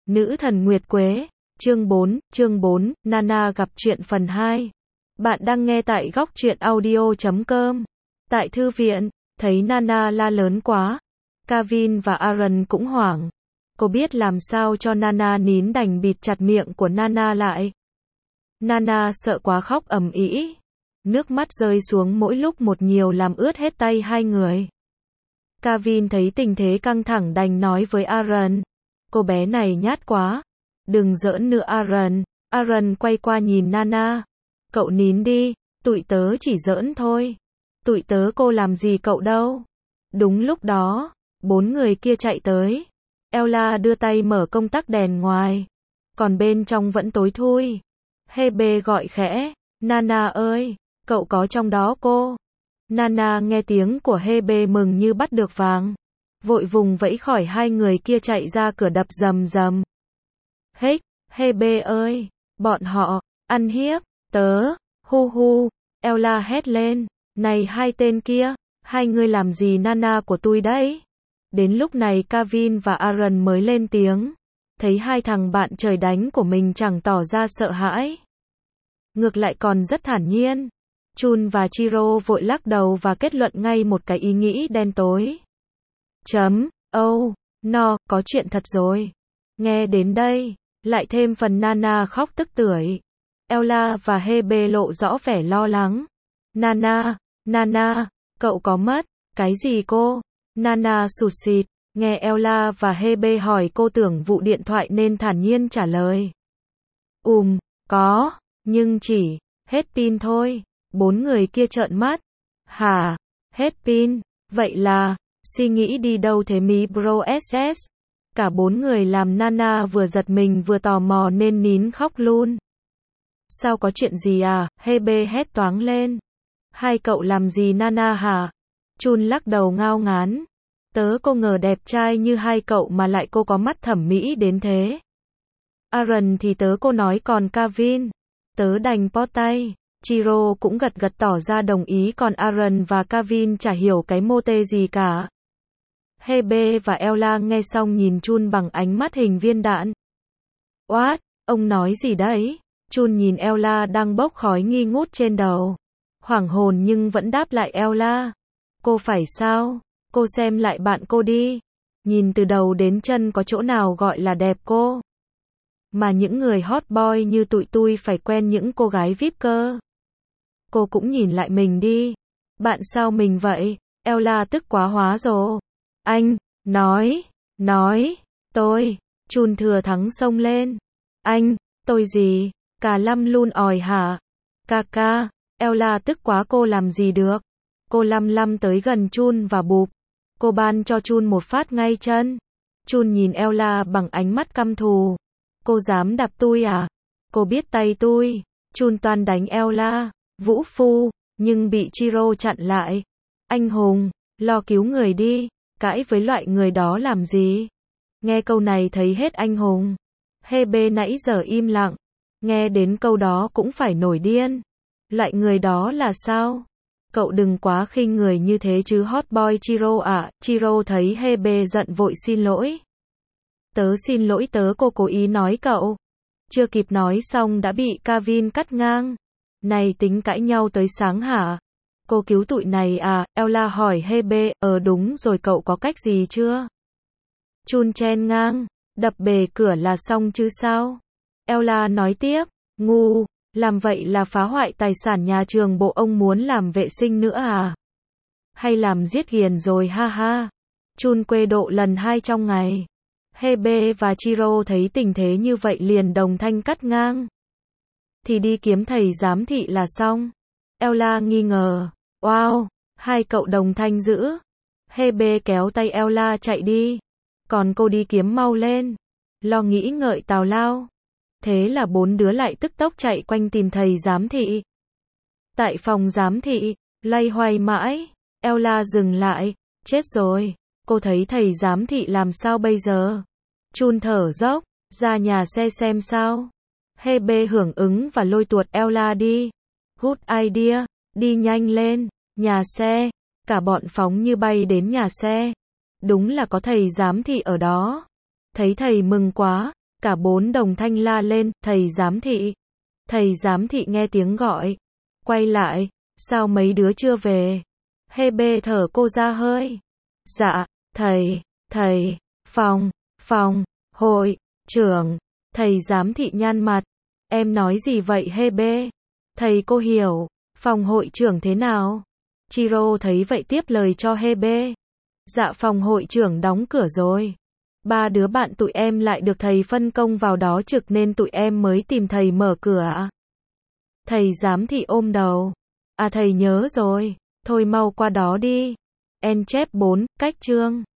Nữ thần Nguyệt Quế, chương 4, Nana gặp chuyện phần 2. Bạn đang nghe tại góc truyện audio.com. Tại thư viện, thấy Nana la lớn quá. Kevin và Aaron cũng hoảng. Cô biết làm sao cho Nana nín đành bịt chặt miệng của Nana lại. Nana sợ quá khóc ầm ĩ. Nước mắt rơi xuống mỗi lúc một nhiều làm ướt hết tay hai người. Kevin thấy tình thế căng thẳng đành nói với Aaron. Cô bé này nhát quá. Đừng giỡn nữa Aaron. Aaron quay qua nhìn Nana. Cậu nín đi, tụi tớ chỉ giỡn thôi. Tụi tớ cô làm gì cậu đâu. Đúng lúc đó, 4 người kia chạy tới. Ella đưa tay mở công tắc đèn ngoài. Còn bên trong vẫn tối thui. Hebe gọi khẽ. Nana ơi, cậu có trong đó cô. Nana nghe tiếng của Hebe mừng như bắt được vàng. Vội vùng vẫy khỏi hai người kia chạy ra cửa đập rầm rầm. Hếch, Hebe ơi, bọn họ, ăn hiếp, tớ, hu hu, Ella hét lên, này hai tên kia, hai người làm gì Nana của tôi đấy? Đến lúc này Kevin và Aaron mới lên tiếng, thấy hai thằng bạn trời đánh của mình chẳng tỏ ra sợ hãi. Ngược lại còn rất thản nhiên. Chun và Chiro vội lắc đầu và kết luận ngay một cái ý nghĩ đen tối. No, có chuyện thật rồi. Nghe đến đây, lại thêm phần Nana khóc tức tưởi. Ella và Hebe lộ rõ vẻ lo lắng. Nana, cậu có mất, cái gì cô? Nana sụt sịt, nghe Ella và Hebe hỏi cô tưởng vụ điện thoại nên thản nhiên trả lời. Có, nhưng chỉ, hết pin thôi. 4 người kia trợn mắt. Hả? Hết pin? Vậy là, suy nghĩ đi đâu thế mi bro SS? Cả 4 người làm Nana vừa giật mình vừa tò mò nên nín khóc luôn. Sao có chuyện gì à? Hebe hét toáng lên. Hai cậu làm gì Nana hả? Chun lắc đầu ngao ngán. Tớ cô ngờ đẹp trai như hai cậu mà lại cô có mắt thẩm mỹ đến thế. Aaron thì tớ cô nói còn Kevin. Tớ đành po tay. Chiro cũng gật gật tỏ ra đồng ý còn Aaron và Kevin chả hiểu cái mô tê gì cả. Hebe và Ella nghe xong nhìn Chun bằng ánh mắt hình viên đạn. What? Ông nói gì đấy? Chun nhìn Ella đang bốc khói nghi ngút trên đầu. Hoảng hồn nhưng vẫn đáp lại Ella. Cô phải sao? Cô xem lại bạn cô đi. Nhìn từ đầu đến chân có chỗ nào gọi là đẹp cô? Mà những người hot boy như tụi tôi phải quen những cô gái VIP cơ. Cô cũng nhìn lại mình đi. Bạn sao mình vậy? Ella tức quá hóa rồi. Anh, nói, tôi. Chun thừa thắng xông lên. Anh, tôi gì? Cả lăm luôn òi hả? Ca, Ella tức quá cô làm gì được? Cô lăm tới gần Chun và bụp. Cô ban cho Chun một phát ngay chân. Chun nhìn Ella bằng ánh mắt căm thù. Cô dám đạp tôi à? Cô biết tay tôi. Chun toan đánh Ella. Vũ phu, nhưng bị Chiro chặn lại. Anh hùng, lo cứu người đi. Cãi với loại người đó làm gì? Nghe câu này thấy hết anh hùng. Hebe nãy giờ im lặng. Nghe đến câu đó cũng phải nổi điên. Loại người đó là sao? Cậu đừng quá khinh người như thế chứ hot boy Chiro à. Chiro thấy Hebe giận vội xin lỗi. Tớ xin lỗi tớ cô cố ý nói cậu. Chưa kịp nói xong đã bị Kevin cắt ngang. Này tính cãi nhau tới sáng hả? Cô cứu tụi này à? Ella hỏi Hebe. Đúng rồi cậu có cách gì chưa? Chun chen ngang. Đập bể cửa là xong chứ sao? Ella nói tiếp. Ngu, làm vậy là phá hoại tài sản nhà trường bộ ông muốn làm vệ sinh nữa à? Hay làm giết ghiền rồi ha ha. Chun quê độ lần 2 trong ngày. Hebe và Chiro thấy tình thế như vậy liền đồng thanh cắt ngang. Thì đi kiếm thầy giám thị là xong. Ella nghi ngờ. Wow, hai cậu đồng thanh dữ. Hebe kéo tay Ella chạy đi. Còn cô đi kiếm mau lên. Lo nghĩ ngợi tào lao. Thế là 4 đứa lại tức tốc chạy quanh tìm thầy giám thị. Tại phòng giám thị, loay hoay mãi. Ella dừng lại. Chết rồi. Cô thấy thầy giám thị làm sao bây giờ? Chun thở dốc. Ra nhà xe xem sao. Hebe hưởng ứng và lôi tuột Ella đi. Good idea. Đi nhanh lên. Nhà xe. Cả bọn phóng như bay đến nhà xe. Đúng là có thầy giám thị ở đó. Thấy thầy mừng quá. Cả bốn đồng thanh la lên, thầy giám thị. Thầy giám thị nghe tiếng gọi. Quay lại, sao mấy đứa chưa về? Hebe thở cô ra hơi. Dạ, thầy, phòng, hội, trưởng. Thầy giám thị nhăn mặt. Em nói gì vậy Hebe? Thầy cô hiểu, phòng hội trưởng thế nào? Chiro thấy vậy tiếp lời cho Hebe. Dạ phòng hội trưởng đóng cửa rồi. 3 đứa bạn tụi em lại được thầy phân công vào đó trực nên tụi em mới tìm thầy mở cửa. Thầy giám thị ôm đầu. À thầy nhớ rồi, thôi mau qua đó đi. En chép 4, cách chương.